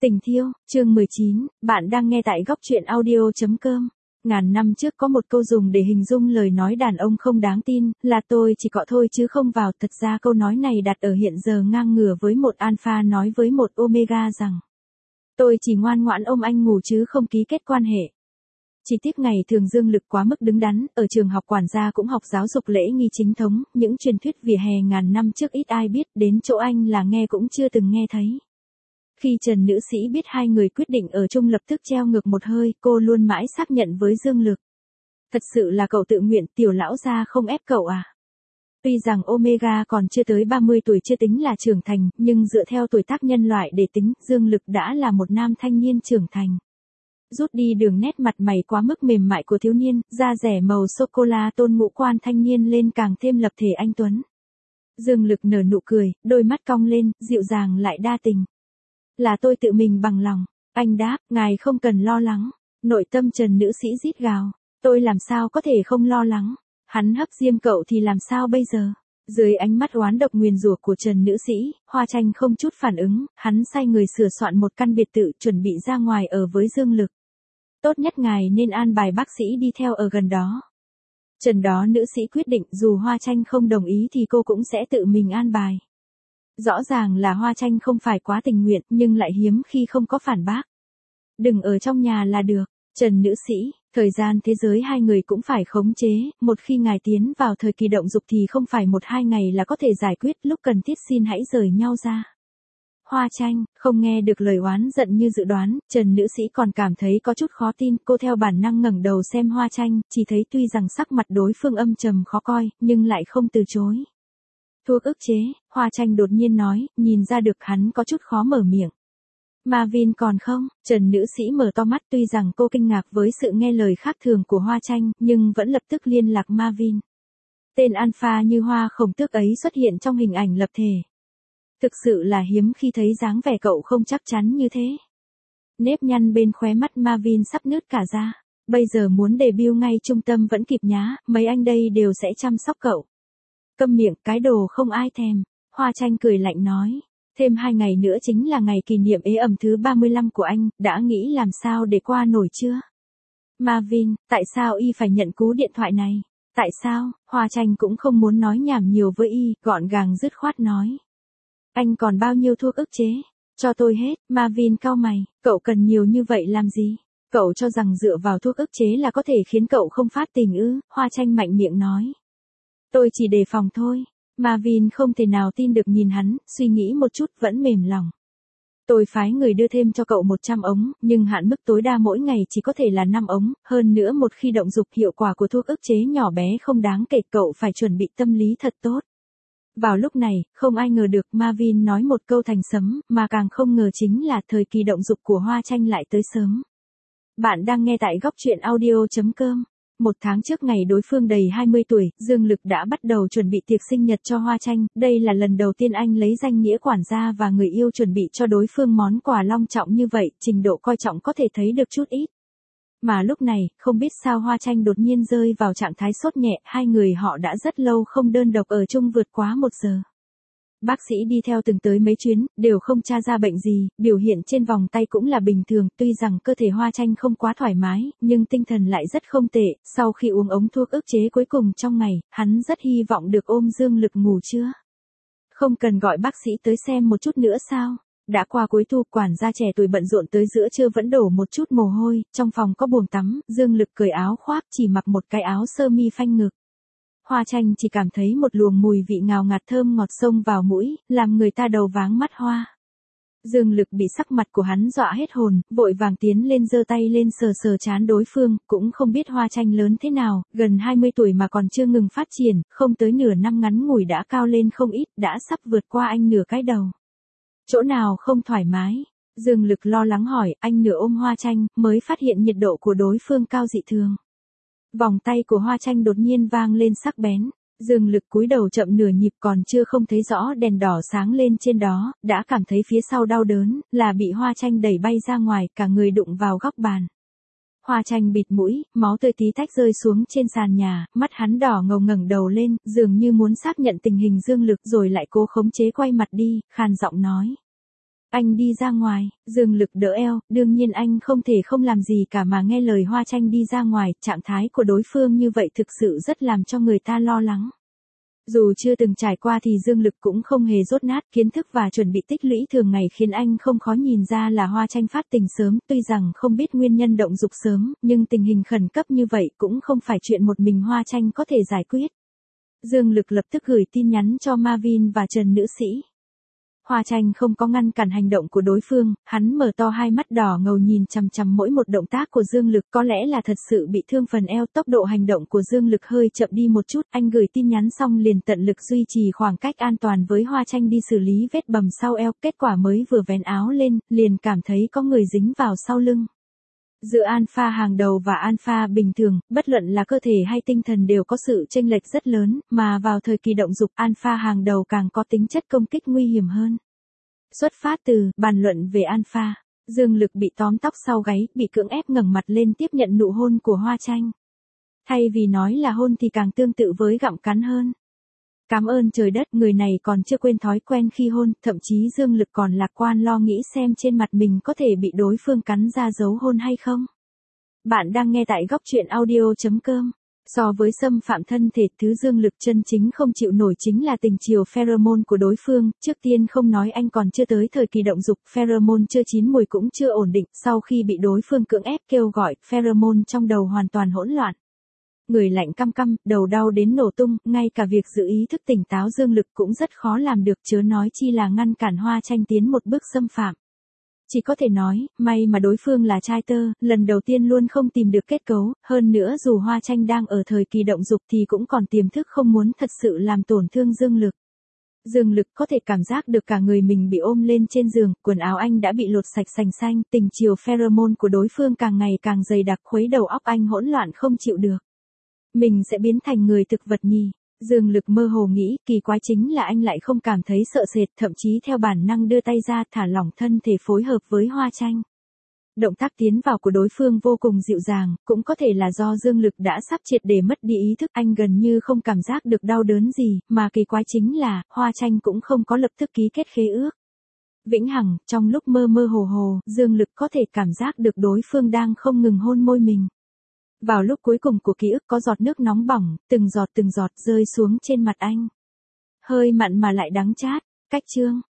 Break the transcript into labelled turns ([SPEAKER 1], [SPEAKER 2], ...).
[SPEAKER 1] Tình Thiêu, chương 19, bạn đang nghe tại góc truyện audio.com. Ngàn năm trước có một câu dùng để hình dung lời nói đàn ông không đáng tin, là tôi chỉ cọ thôi chứ không vào. Thật ra câu nói này đặt ở hiện giờ ngang ngửa với một alpha nói với một omega rằng tôi chỉ ngoan ngoãn ôm anh ngủ chứ không ký kết quan hệ. Chỉ tiếc ngày thường dương lực quá mức đứng đắn, ở trường học quản gia cũng học giáo dục lễ nghi chính thống, những truyền thuyết vỉa hè ngàn năm trước ít ai biết, đến chỗ anh là nghe cũng chưa từng nghe thấy. Khi Trần nữ sĩ biết hai người quyết định ở chung lập tức treo ngược một hơi, cô luôn mãi xác nhận với Dương Lực. Thật sự là cậu tự nguyện, tiểu lão gia không ép cậu à? Tuy rằng Omega còn chưa tới 30 tuổi chưa tính là trưởng thành, nhưng dựa theo tuổi tác nhân loại để tính, Dương Lực đã là một nam thanh niên trưởng thành. Rút đi đường nét mặt mày quá mức mềm mại của thiếu niên, da rẻ màu sô-cô-la tôn ngũ quan thanh niên lên càng thêm lập thể anh tuấn. Dương Lực nở nụ cười, đôi mắt cong lên, dịu dàng lại đa tình. Là tôi tự mình bằng lòng. Anh đáp, ngài không cần lo lắng. Nội tâm Trần nữ sĩ rít gào. Tôi làm sao có thể không lo lắng. Hắn hấp diêm cậu thì làm sao bây giờ? Dưới ánh mắt oán độc nguyền rủa của Trần nữ sĩ, Hoa Tranh không chút phản ứng, hắn sai người sửa soạn một căn biệt thự chuẩn bị ra ngoài ở với Dương Lực. Tốt nhất ngài nên an bài bác sĩ đi theo ở gần đó. Trần đó nữ sĩ quyết định dù Hoa Tranh không đồng ý thì cô cũng sẽ tự mình an bài. Rõ ràng là Hoa Tranh không phải quá tình nguyện nhưng lại hiếm khi không có phản bác. Đừng ở trong nhà là được, Trần nữ sĩ, thời gian thế giới hai người cũng phải khống chế, một khi ngài tiến vào thời kỳ động dục thì không phải 1-2 ngày là có thể giải quyết, lúc cần thiết xin hãy rời nhau ra. Hoa Tranh, không nghe được lời oán giận như dự đoán, Trần nữ sĩ còn cảm thấy có chút khó tin, cô theo bản năng ngẩng đầu xem Hoa Tranh, chỉ thấy tuy rằng sắc mặt đối phương âm trầm khó coi, nhưng lại không từ chối. Thuốc ức chế, Hoa Tranh đột nhiên nói, nhìn ra được hắn có chút khó mở miệng. Marvin còn không? Trần nữ sĩ mở to mắt, tuy rằng cô kinh ngạc với sự nghe lời khác thường của Hoa Tranh, nhưng vẫn lập tức liên lạc Marvin. Tên alpha như hoa khổng tước ấy xuất hiện trong hình ảnh lập thể. Thực sự là hiếm khi thấy dáng vẻ cậu không chắc chắn như thế. Nếp nhăn bên khóe mắt Marvin sắp nứt cả ra. Bây giờ muốn debut ngay trung tâm vẫn kịp nhá, mấy anh đây đều sẽ chăm sóc cậu. Câm miệng, cái đồ không ai thèm. Hoa Tranh cười lạnh nói. Thêm 2 ngày nữa chính là ngày kỷ niệm ế ẩm thứ 35 của anh, đã nghĩ làm sao để qua nổi chưa? Marvin, tại sao y phải nhận cú điện thoại này? Tại sao? Hoa Tranh cũng không muốn nói nhảm nhiều với y, gọn gàng dứt khoát nói. Anh còn bao nhiêu thuốc ức chế? Cho tôi hết. Marvin cau mày, cậu cần nhiều như vậy làm gì? Cậu cho rằng dựa vào thuốc ức chế là có thể khiến cậu không phát tình ư? Hoa Tranh mạnh miệng nói. Tôi chỉ đề phòng thôi. Marvin không thể nào tin được nhìn hắn, suy nghĩ một chút vẫn mềm lòng. Tôi phái người đưa thêm cho cậu 100 ống, nhưng hạn mức tối đa mỗi ngày chỉ có thể là 5 ống, hơn nữa một khi động dục hiệu quả của thuốc ức chế nhỏ bé không đáng kể, cậu phải chuẩn bị tâm lý thật tốt. Vào lúc này, không ai ngờ được Marvin nói một câu thành sấm, mà càng không ngờ chính là thời kỳ động dục của Hoa Tranh lại tới sớm. Bạn đang nghe tại góc truyện audio.com. 1 tháng trước ngày đối phương đầy 20 tuổi, Dương Lực đã bắt đầu chuẩn bị tiệc sinh nhật cho Hoa Tranh, đây là lần đầu tiên anh lấy danh nghĩa quản gia và người yêu chuẩn bị cho đối phương món quà long trọng như vậy, trình độ coi trọng có thể thấy được chút ít. Mà lúc này, không biết sao Hoa Tranh đột nhiên rơi vào trạng thái sốt nhẹ, hai người họ đã rất lâu không đơn độc ở chung vượt quá 1 giờ. Bác sĩ đi theo từng tới mấy chuyến, đều không tra ra bệnh gì, biểu hiện trên vòng tay cũng là bình thường, tuy rằng cơ thể Hoa Tranh không quá thoải mái, nhưng tinh thần lại rất không tệ, sau khi uống ống thuốc ức chế cuối cùng trong ngày, hắn rất hy vọng được ôm Dương Lực ngủ trưa. Không cần gọi bác sĩ tới xem một chút nữa sao? Đã qua cuối thu, quản gia trẻ tuổi bận rộn tới giữa trưa vẫn đổ một chút mồ hôi, trong phòng có buồng tắm, Dương Lực cởi áo khoác chỉ mặc một cái áo sơ mi phanh ngực. Hoa Tranh chỉ cảm thấy một luồng mùi vị ngào ngạt thơm ngọt xông vào mũi, làm người ta đầu váng mắt hoa. Dương Lực bị sắc mặt của hắn dọa hết hồn, vội vàng tiến lên giơ tay lên sờ sờ trán đối phương, cũng không biết Hoa Tranh lớn thế nào, gần 20 tuổi mà còn chưa ngừng phát triển, không tới nửa năm ngắn ngủi đã cao lên không ít, đã sắp vượt qua anh nửa cái đầu. Chỗ nào không thoải mái? Dương Lực lo lắng hỏi, anh nửa ôm Hoa Tranh, mới phát hiện nhiệt độ của đối phương cao dị thường. Vòng tay của Hoa Tranh đột nhiên vang lên sắc bén. Dương Lực cúi đầu chậm nửa nhịp, còn chưa không thấy rõ đèn đỏ sáng lên trên đó, đã cảm thấy phía sau đau đớn, là bị Hoa Tranh đẩy bay ra ngoài, cả người đụng vào góc bàn. Hoa Tranh bịt mũi, máu tươi tí tách rơi xuống trên sàn nhà, mắt hắn đỏ ngầu ngẩng đầu lên, dường như muốn xác nhận tình hình Dương Lực rồi lại cố khống chế quay mặt đi, khàn giọng nói. Anh đi ra ngoài, Dương Lực đỡ eo, đương nhiên anh không thể không làm gì cả mà nghe lời Hoa Tranh đi ra ngoài, trạng thái của đối phương như vậy thực sự rất làm cho người ta lo lắng. Dù chưa từng trải qua thì Dương Lực cũng không hề dốt nát, kiến thức và chuẩn bị tích lũy thường ngày khiến anh không khó nhìn ra là Hoa Tranh phát tình sớm, tuy rằng không biết nguyên nhân động dục sớm, nhưng tình hình khẩn cấp như vậy cũng không phải chuyện một mình Hoa Tranh có thể giải quyết. Dương Lực lập tức gửi tin nhắn cho Marvin và Trần nữ sĩ. Hoa Tranh không có ngăn cản hành động của đối phương, hắn mở to hai mắt đỏ ngầu nhìn chằm chằm mỗi một động tác của Dương Lực, có lẽ là thật sự bị thương phần eo, tốc độ hành động của Dương Lực hơi chậm đi một chút, anh gửi tin nhắn xong liền tận lực duy trì khoảng cách an toàn với Hoa Tranh đi xử lý vết bầm sau eo, kết quả mới vừa vén áo lên, liền cảm thấy có người dính vào sau lưng. Giữa alpha hàng đầu và alpha bình thường, bất luận là cơ thể hay tinh thần đều có sự chênh lệch rất lớn, mà vào thời kỳ động dục alpha hàng đầu càng có tính chất công kích nguy hiểm hơn. Xuất phát từ bàn luận về alpha, Dương Lực bị tóm tóc sau gáy, bị cưỡng ép ngẩng mặt lên tiếp nhận nụ hôn của Hoa Tranh. Thay vì nói là hôn thì càng tương tự với gặm cắn hơn. Cảm ơn trời đất, người này còn chưa quên thói quen khi hôn, thậm chí Dương Lực còn lạc quan lo nghĩ xem trên mặt mình có thể bị đối phương cắn ra dấu hôn hay không. Bạn đang nghe tại góc truyện audio.com. So với xâm phạm thân thể, thứ Dương Lực chân chính không chịu nổi chính là tình chiều pheromone của đối phương, trước tiên không nói anh còn chưa tới thời kỳ động dục, pheromone chưa chín mùi cũng chưa ổn định, sau khi bị đối phương cưỡng ép kêu gọi, pheromone trong đầu hoàn toàn hỗn loạn. Người lạnh căm căm, đầu đau đến nổ tung, ngay cả việc giữ ý thức tỉnh táo Dương Lực cũng rất khó làm được, chớ nói chi là ngăn cản Hoa Tranh tiến một bước xâm phạm. Chỉ có thể nói, may mà đối phương là trai tơ, lần đầu tiên luôn không tìm được kết cấu, hơn nữa dù Hoa Tranh đang ở thời kỳ động dục thì cũng còn tiềm thức không muốn thật sự làm tổn thương Dương Lực. Dương Lực có thể cảm giác được cả người mình bị ôm lên trên giường, quần áo anh đã bị lột sạch sành xanh, tình chiều pheromone của đối phương càng ngày càng dày đặc khuấy đầu óc anh hỗn loạn không chịu được. Mình sẽ biến thành người thực vật nhỉ? Dương Lực mơ hồ nghĩ, kỳ quái chính là anh lại không cảm thấy sợ sệt, thậm chí theo bản năng đưa tay ra thả lỏng thân thể phối hợp với Hoa Tranh. Động tác tiến vào của đối phương vô cùng dịu dàng, cũng có thể là do Dương Lực đã sắp triệt để mất đi ý thức, anh gần như không cảm giác được đau đớn gì, mà kỳ quái chính là, Hoa Tranh cũng không có lập tức ký kết khế ước. Vĩnh hằng, trong lúc mơ mơ hồ hồ, Dương Lực có thể cảm giác được đối phương đang không ngừng hôn môi mình. Vào lúc cuối cùng của ký ức có giọt nước nóng bỏng, từng giọt rơi xuống trên mặt anh. Hơi mặn mà lại đắng chát, cách chương.